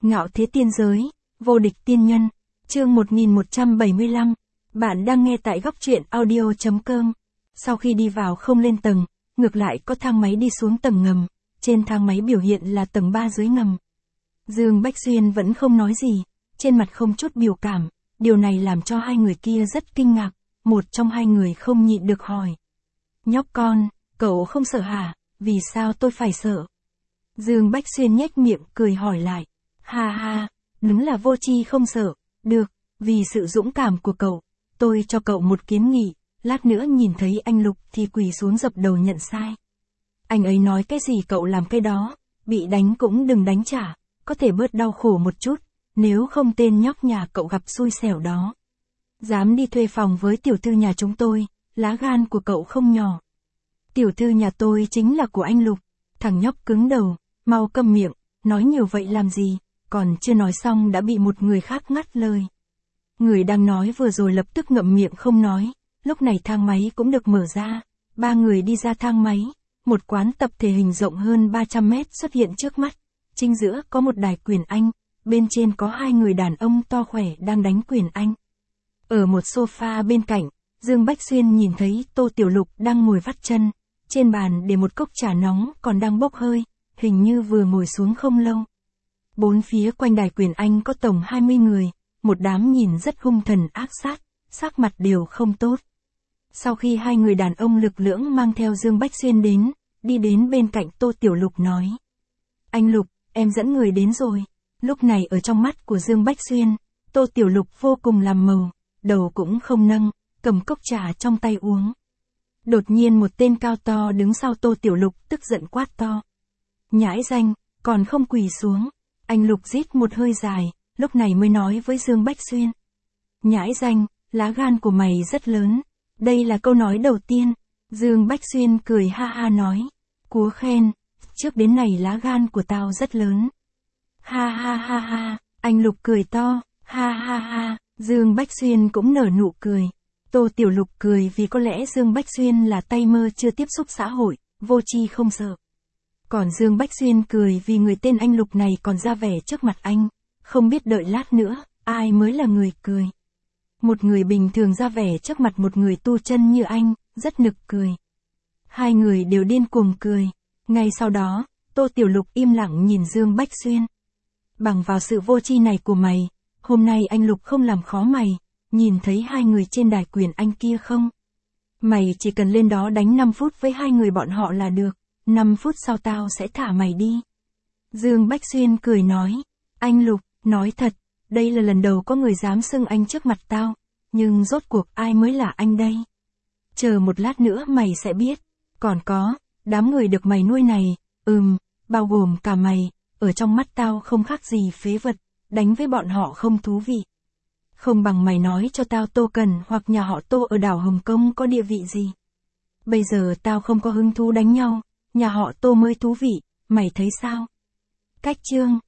Ngạo thế tiên giới, vô địch tiên nhân, chương 1175. Bạn đang nghe tại góc truyện audio.com. Sau khi đi vào không lên tầng, ngược lại có thang máy đi xuống tầng ngầm, trên thang máy biểu hiện là tầng 3 dưới ngầm. Dương Bách Xuyên vẫn không nói gì, trên mặt không chút biểu cảm, điều này làm cho hai người kia rất kinh ngạc, một trong hai người không nhịn được hỏi. Nhóc con, cậu không sợ hả, vì sao tôi phải sợ? Dương Bách Xuyên nhếch miệng cười hỏi lại. Ha ha, đúng là vô tri không sợ, được, vì sự dũng cảm của cậu, tôi cho cậu một kiến nghị, lát nữa nhìn thấy anh Lục thì quỳ xuống dập đầu nhận sai. Anh ấy nói cái gì cậu làm cái đó, bị đánh cũng đừng đánh trả, có thể bớt đau khổ một chút, nếu không tên nhóc nhà cậu gặp xui xẻo đó. Dám đi thuê phòng với tiểu thư nhà chúng tôi, lá gan của cậu không nhỏ. Tiểu thư nhà tôi chính là của anh Lục, thằng nhóc cứng đầu, mau câm miệng, nói nhiều vậy làm gì, còn chưa nói xong đã bị một người khác ngắt lời. Người đang nói vừa rồi lập tức ngậm miệng không nói, lúc này thang máy cũng được mở ra, ba người đi ra thang máy, một quán tập thể hình rộng hơn 300 mét xuất hiện trước mắt, chính giữa có một đài quyền Anh, bên trên có hai người đàn ông to khỏe đang đánh quyền Anh. Ở một sofa bên cạnh, Dương Bách Xuyên nhìn thấy Tô Tiểu Lục đang ngồi vắt chân, trên bàn để một cốc trà nóng còn đang bốc hơi, hình như vừa ngồi xuống không lâu. Bốn phía quanh đài quyền Anh có tổng 20 người, một đám nhìn rất hung thần ác sát, sắc mặt đều không tốt. Sau khi hai người đàn ông lực lưỡng mang theo Dương Bách Xuyên đến, đi đến bên cạnh Tô Tiểu Lục nói. Anh Lục, em dẫn người đến rồi. Lúc này ở trong mắt của Dương Bách Xuyên, Tô Tiểu Lục vô cùng làm màu, đầu cũng không nâng, cầm cốc trà trong tay uống. Đột nhiên một tên cao to đứng sau Tô Tiểu Lục tức giận quát to. Nhãi danh, còn không quỳ xuống. Anh Lục rít một hơi dài, lúc này mới nói với Dương Bách Xuyên. Nhãi danh, lá gan của mày rất lớn. Đây là câu nói đầu tiên. Dương Bách Xuyên cười ha ha nói. Cúa khen, trước đến này lá gan của tao rất lớn. Ha ha ha ha, anh Lục cười to, ha ha ha, Dương Bách Xuyên cũng nở nụ cười. Tô Tiểu Lục cười vì có lẽ Dương Bách Xuyên là tay mơ chưa tiếp xúc xã hội, vô tri không sợ. Còn Dương Bách Xuyên cười vì người tên anh Lục này còn ra vẻ trước mặt anh, không biết đợi lát nữa, ai mới là người cười. Một người bình thường ra vẻ trước mặt một người tu chân như anh, rất nực cười. Hai người đều điên cuồng cười. Ngay sau đó, Tô Tiểu Lục im lặng nhìn Dương Bách Xuyên. Bằng vào sự vô tri này của mày, hôm nay anh Lục không làm khó mày, nhìn thấy hai người trên đài quyền Anh kia không? Mày chỉ cần lên đó đánh 5 phút với hai người bọn họ là được, 5 phút sau tao sẽ thả mày đi. Dương Bách Xuyên cười nói, anh Lục, nói thật, đây là lần đầu có người dám xưng anh trước mặt tao, nhưng rốt cuộc ai mới là anh đây? Chờ một lát nữa mày sẽ biết, còn có, đám người được mày nuôi này, bao gồm cả mày, ở trong mắt tao không khác gì phế vật, đánh với bọn họ không thú vị. Không bằng mày nói cho tao Tô Cần hoặc nhà họ Tô ở đảo Hồng Kông có địa vị gì. Bây giờ tao không có hứng thú đánh nhau, nhà họ Tô mới thú vị, mày thấy sao? Cách chương